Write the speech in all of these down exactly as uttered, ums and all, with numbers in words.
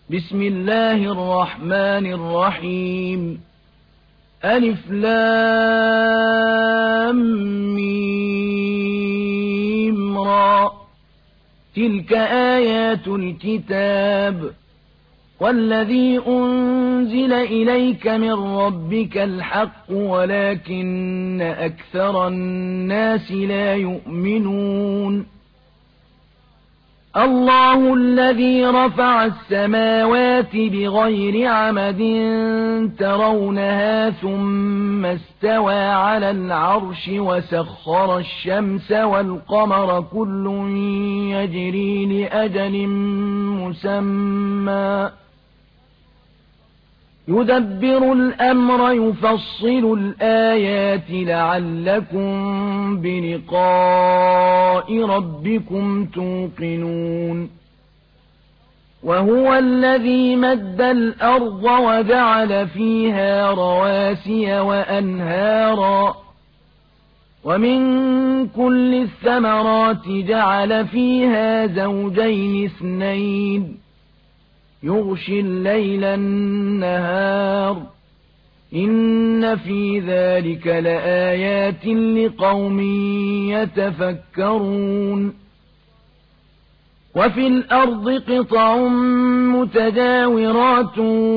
بسم الله الرحمن الرحيم ألف لام ميم را تلك آيات الكتاب والذي أنزل إليك من ربك الحق ولكن أكثر الناس لا يؤمنون الله الذي رفع السماوات بغير عمد ترونها ثم استوى على العرش وسخر الشمس والقمر كل يجري لأجل مسمى يدبر الأمر يفصل الآيات لعلكم بلقاء ربكم توقنون وهو الذي مد الأرض وجعل فيها رواسي وأنهارا ومن كل الثمرات جعل فيها زوجين اثنين يغشي الليل النهار إن في ذلك لآيات لقوم يتفكرون وفي الأرض قطع متجاورات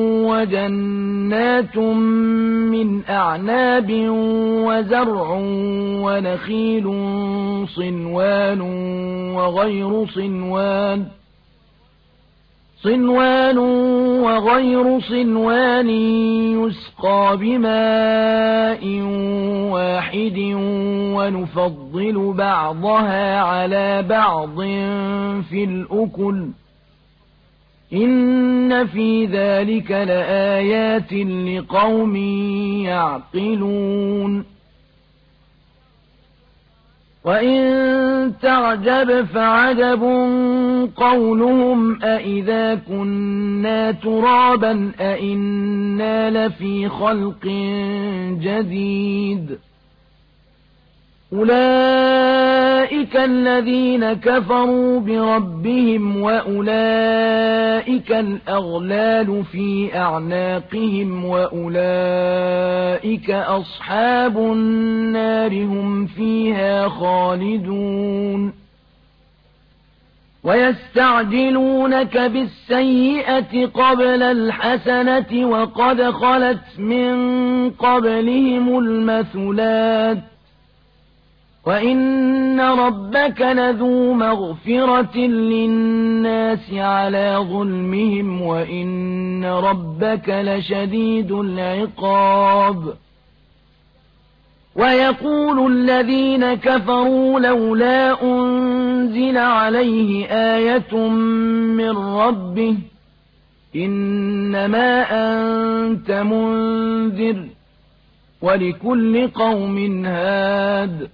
وجنات من أعناب وزرع ونخيل صنوان وغير صنوان صنوان وغير صنوان يسقى بماء واحد ونفضل بعضها على بعض في الأكل إن في ذلك لآيات لقوم يعقلون وإن تعجب فعجب قولهم أإذا كنا ترابا أإنا لفي خلق جديد أولئك الذين كفروا بربهم وأولئك الأغلال في أعناقهم وأولئك أصحاب النار هم فيها خالدون ويستعجلونك بالسيئة قبل الحسنة وقد خلت من قبلهم المثلات وإن ربك لذو مغفرة للناس على ظلمهم وإن ربك لشديد العقاب ويقول الذين كفروا لولا أنزل عليه آية من ربه إنما أنت منذر ولكل قوم هاد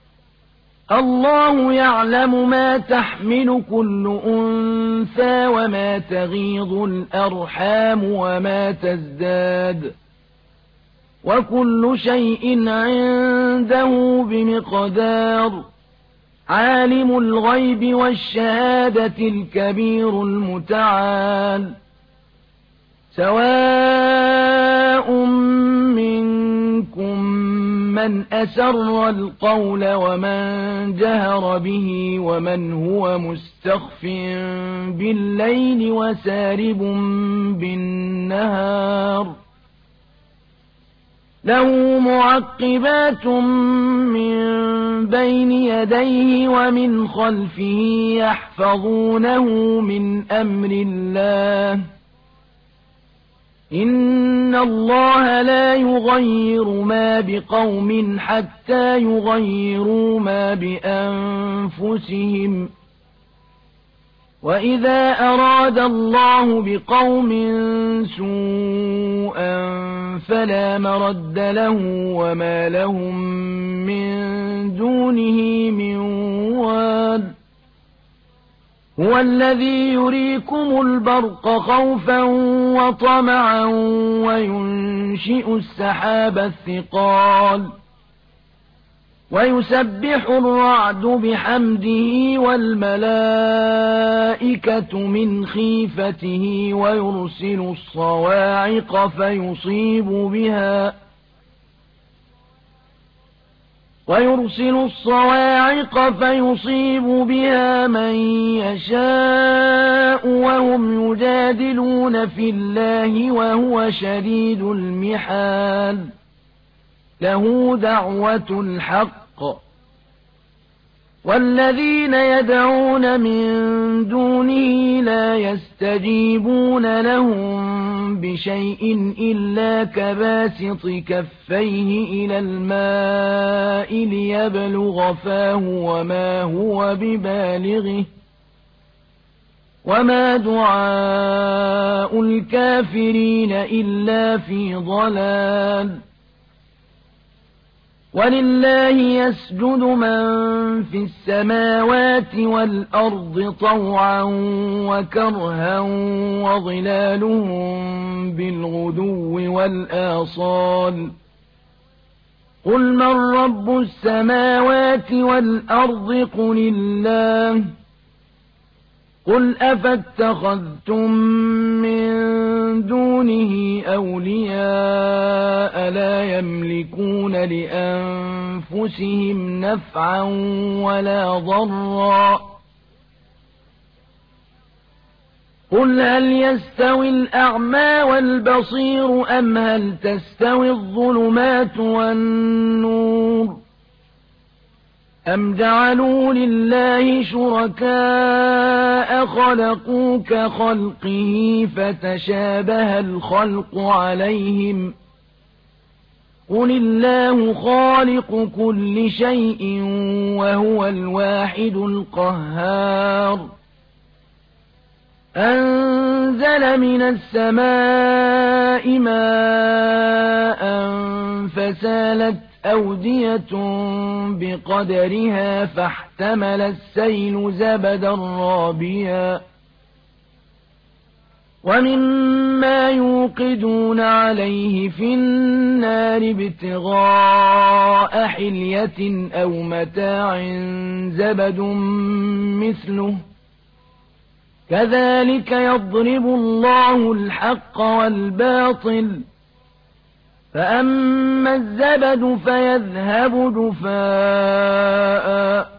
الله يعلم ما تحمل كل أنثى وما تغيض الأرحام وما تزداد وكل شيء عنده بمقدار عالم الغيب والشهادة الكبير المتعال سواء منكم من أسر القول ومن جهر به ومن هو مستخف بالليل وسارب بالنهار له معقبات من بين يديه ومن خلفه يحفظونه من أمر الله إن الله لا يغير ما بقوم حتى يغيروا ما بأنفسهم وإذا أراد الله بقوم سوءا فلا مرد له وما لهم من دونه من واد هو الذي يريكم البرق خوفا وطمعا وينشئ السحاب الثقال ويسبح الرعد بحمده والملائكة من خيفته ويرسل الصواعق فيصيب بها ويرسل الصواعق فيصيب بها من يشاء وهم يجادلون في الله وهو شديد المحال له دعوة الحق والذين يدعون من دونه لا يستجيبون لهم بشيء إلا كباسط كفيه إلى الماء ليبلغ فاه وما هو ببالغه وما دعاء الكافرين إلا في ضلال ولله يسجد من في السماوات والأرض طوعا وكرها وظلالهم بالغدو والآصال قل من رب السماوات والأرض قل الله قل أفاتخذتم من دونه أولياء لا يملكون لأنفسهم نفعا ولا ضرا قل هل يستوي الأعمى والبصير أم هل تستوي الظلمات والنور أم جعلوا لله شركاء خلقوا كخلقه فتشابه الخلق عليهم قل الله خالق كل شيء وهو الواحد القهار أنزل من السماء ماء فسالت أودية بقدرها فاحتمل السيل زبدا رابيا ومما يوقدون عليه في النار ابتغاء حلية أو متاع زبد مثله كذلك يضرب الله الحق والباطل فأما الزبد فيذهب جفاء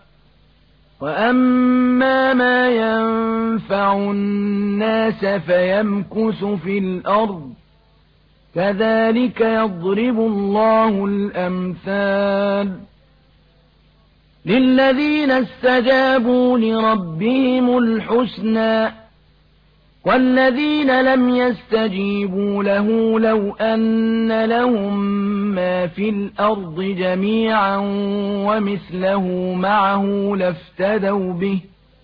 وأما ما ينفع الناس فيمكث في الأرض كذلك يضرب الله الأمثال للذين استجابوا لربهم الحسنى والذين لم يستجيبوا له لو أن لهم ما في الأرض جميعا ومثله معه لافتدوا به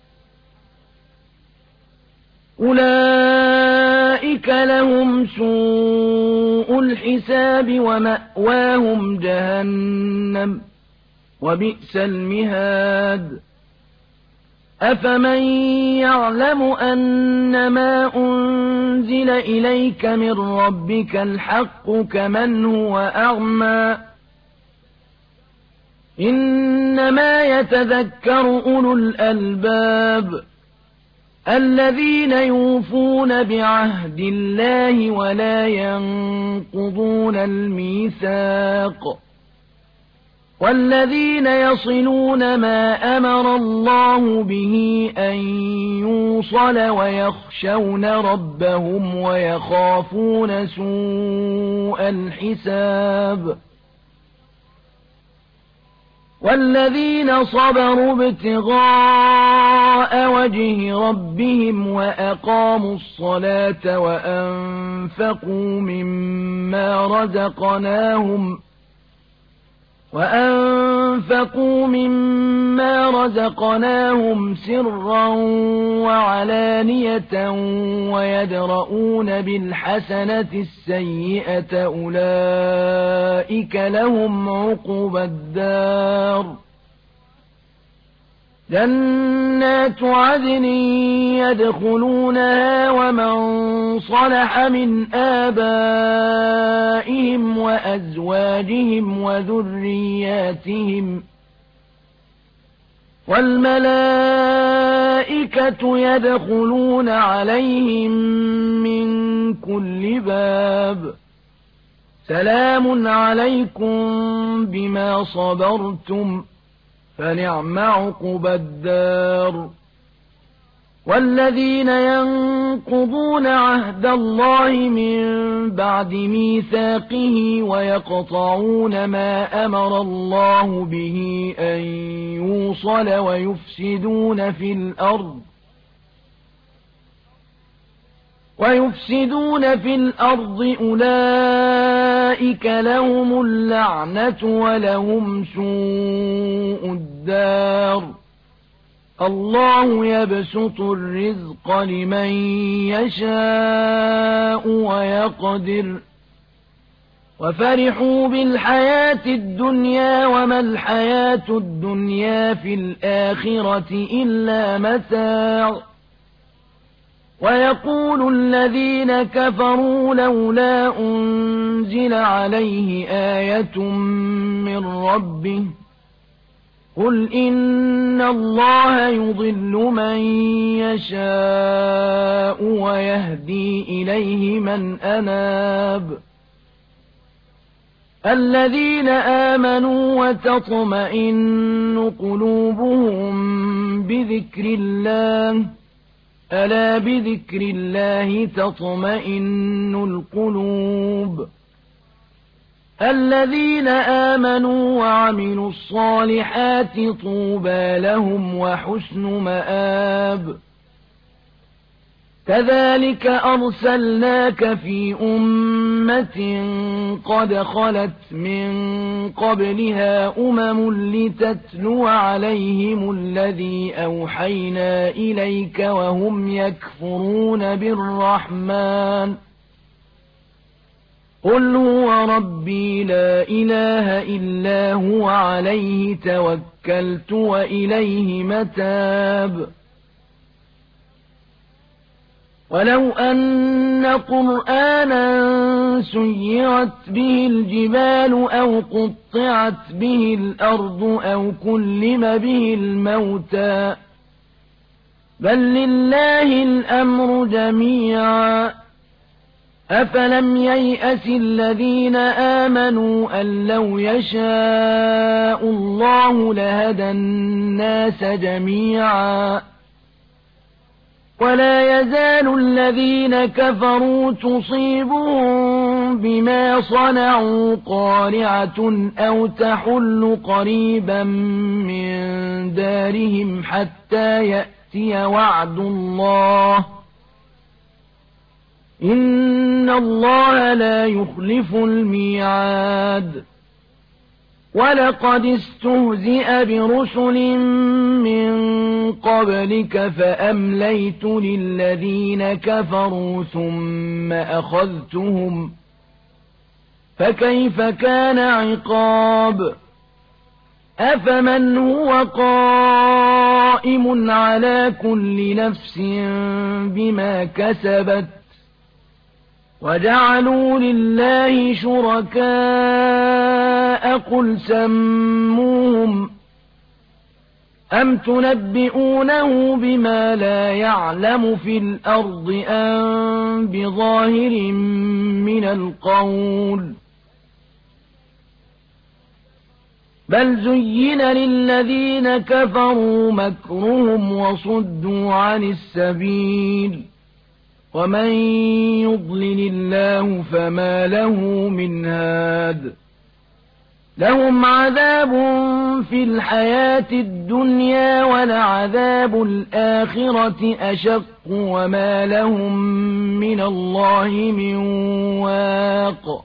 أولئك لهم سوء الحساب ومأواهم جهنم وبئس المهاد أفمن يعلم أنما أنزل إليك من ربك الحق كمن هو أعمى إنما يتذكر أولو الألباب الذين يوفون بعهد الله ولا ينقضون الميثاق والذين يصلون ما أمر الله به أن يوصل ويخشون ربهم ويخافون سوء الحساب والذين صبروا ابتغاء وجه ربهم وأقاموا الصلاة وأنفقوا مما رزقناهم وأنفقوا مما رزقناهم سرا وعلانية ويدرؤون بالحسنة السيئة أولئك لهم عقبى الدار جنات عدن يدخلونها ومن صلح من آبائهم وأزواجهم وذرياتهم وَالْمَلَائِكَةُ يَدْخُلُونَ عَلَيْهِم مِّن كُلِّ بَابٍ سَلَامٌ عَلَيْكُمْ بِمَا صَبَرْتُمْ فَنِعْمَ عُقْبَى الدَّارِ وَالَّذِينَ يَنقُضُونَ عَهْدَ اللَّهِ مِن بَعْدِ مِيثَاقِهِ وَيَقْطَعُونَ مَا أَمَرَ اللَّهُ بِهِ أَن يُوصَلَ وَيُفْسِدُونَ فِي الْأَرْضِ وَيُفْسِدُونَ فِي الْأَرْضِ أُولَئِكَ لَهُمُ اللَّعْنَةُ وَلَهُمْ سُوءُ الدَّارِ اللَّهُ يَبْسُطُ الرِّزْقَ لِمَن يَشَاءُ وَيَقْدِرُ وَفَرِحُوا بِالْحَيَاةِ الدُّنْيَا وَمَا الْحَيَاةُ الدُّنْيَا فِي الْآخِرَةِ إِلَّا مَتَاعٌ وَيَقُولُ الَّذِينَ كَفَرُوا لَوْلَا أُنزِلَ عَلَيْهِ آيَةٌ مِّن رَّبِّهِ قُلْ إِنَّ اللَّهَ يُضِلُّ مَن يَشَاءُ وَيَهْدِي إِلَيْهِ مَنْ أَنَابَ الَّذِينَ آمَنُوا وَتَطْمَئِنُّ قُلُوبُهُم بِذِكْرِ اللَّهِ أَلَا بِذِكْرِ اللَّهِ تَطْمَئِنُّ الْقُلُوبُ الَّذِينَ آمَنُوا وَعَمِلُوا الصَّالِحَاتِ طُوبَى لَهُمْ وَحُسْنُ مَآبٍ كَذَلِكَ أَرْسَلْنَاكَ فِي أُمَّةٍ قَدْ خَلَتْ مِن قَبْلِهَا أُمَمٌ لِّتَتْلُوَ عَلَيْهِمُ الَّذِي أَوْحَيْنَا إِلَيْكَ وَهُمْ يَكْفُرُونَ بِالرَّحْمَٰنِ قُلْ هُوَ رَبِّي لَا إِلَٰهَ إِلَّا هُوَ عَلَيْهِ تَوَكَّلْتُ وَإِلَيْهِ مَتَابِ وَلَوْ أَنَّ قُرْآنًا سُيِّرَتْ بِهِ الْجِبَالُ أَوْ قُطِّعَتْ بِهِ الْأَرْضُ أَوْ كُلِّمَ بِهِ الْمَوْتَىٰ بَل لِّلَّهِ الْأَمْرُ جَمِيعًا أَفَلَمْ يَيْأَسِ الَّذِينَ آمَنُوا أَن لَّوْ يَشَاءُ اللَّهُ لَهَدَى النَّاسَ جَمِيعًا وَلَا يَزَالُ الَّذِينَ كَفَرُوا تُصِيبُهُم بِمَا صَنَعُوا قَارِعَةٌ أَوْ تَحُلُّ قَرِيبًا مِّن دَارِهِمْ حَتَّىٰ يَأْتِيَ وَعْدُ اللَّهِ إِنَّ اللَّهَ لَا يُخْلِفُ الْمِيعَادَ وَلَقَدِ اسْتُهْزِئَ بِرُسُلٍ مِّن قَبْلِكَ فَأَمْلَيْتُ لِلَّذِينَ كَفَرُوا ثُمَّ أَخَذْتُهُمْ فَكَيْفَ كَانَ عِقَابِ أَفَمَنْ هُوَ قَائِمٌ عَلَىٰ كُلِّ نَفْسٍ بِمَا كَسَبَتْ وَجَعَلُوا لِلَّهِ شُرَكَاءَ قُلْ سَمُّوهُمْ أَمْ تُنَبِّئُونَهُ بِمَا لَا يَعْلَمُ فِي الْأَرْضِ أَم بِظَاهِرٍ مِّنَ الْقَوْلِ بَلْ زُيِّنَ لِلَّذِينَ كَفَرُوا مَكْرُهُمْ وَصُدُّوا عَنِ السَّبِيلِ وَمَن يُضْلِلِ اللَّهُ فَمَا لَهُ مِنْ هَادٍ لَهُمْ عَذَابٌ فِي الْحَيَاةِ الدُّنْيَا وَلَعَذَابُ الْآخِرَةِ أَشَقُّ وَمَا لَهُم مِّنَ اللَّهِ مِن وَاقٍ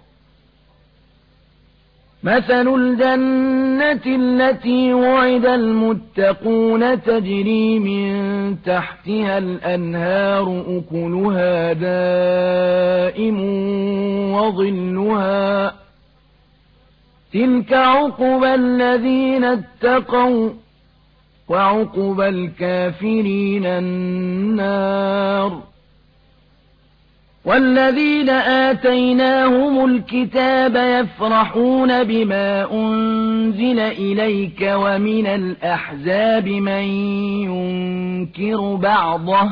مَثَلُ الْجَنَّةِ الَّتِي وُعِدَ الْمُتَّقُونَ تَجْرِي مِن تَحْتِهَا الْأَنْهَارُ أُكُلُهَا دَائِمٌ وَظِلُّهَا تِلْكَ عُقْبَى الَّذِينَ اتَّقَوْا وَعُقْبَى الْكَافِرِينَ النَّارُ والذين آتيناهم الكتاب يفرحون بما أنزل إليك ومن الأحزاب من ينكر بعضه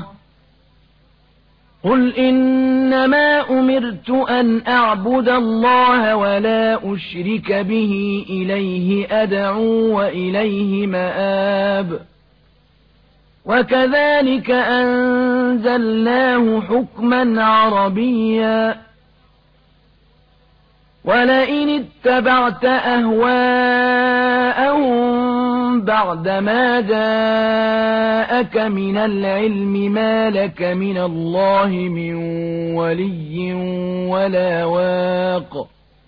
قل إنما أمرت أن أعبد الله ولا أشرك به إليه أدعو وإليه مآب وكذلك أنزلناه حكما عربيا ولئن اتبعت أهواءهم بعدما جاءك من العلم ما لك من الله من ولي ولا واق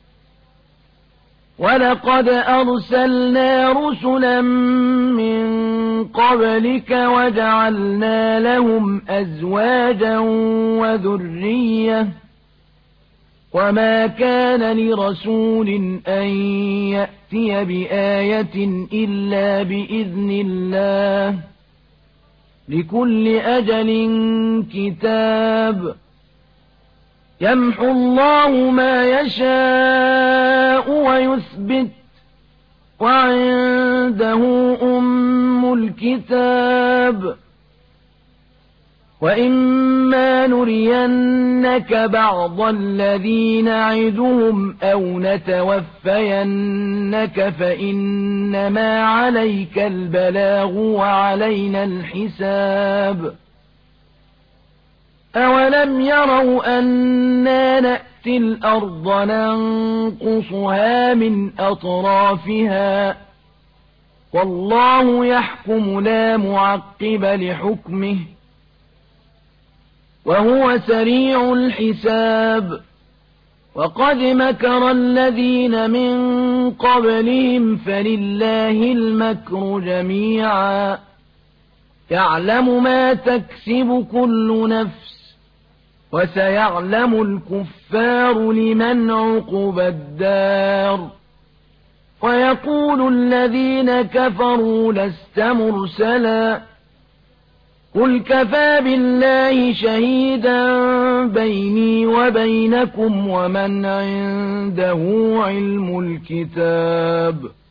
ولقد أرسلنا رسلا من قبلك وجعلنا لهم أزواجا وذرية وما كان لرسول أن يأتي بآية إلا بإذن الله لكل أجل كتاب يمحو الله ما يشاء ويثبت وعنده أم الكتاب وإما نرينك بعض الذي نعدهم أو نتوفينك فإنما عليك البلاغ وعلينا الحساب أولم يروا أنا نأتي الأرض ننقصها من أطرافها والله يحكم لا معقب لحكمه وهو سريع الحساب وقد مكر الذين من قبلهم فلله المكر جميعا يعلم ما تكسب كل نفس وسيعلم الكفار لمن عقبى الدار ويقول الذين كفروا لست مرسلا قل كفى بالله شهيدا بيني وبينكم ومن عنده علم الكتاب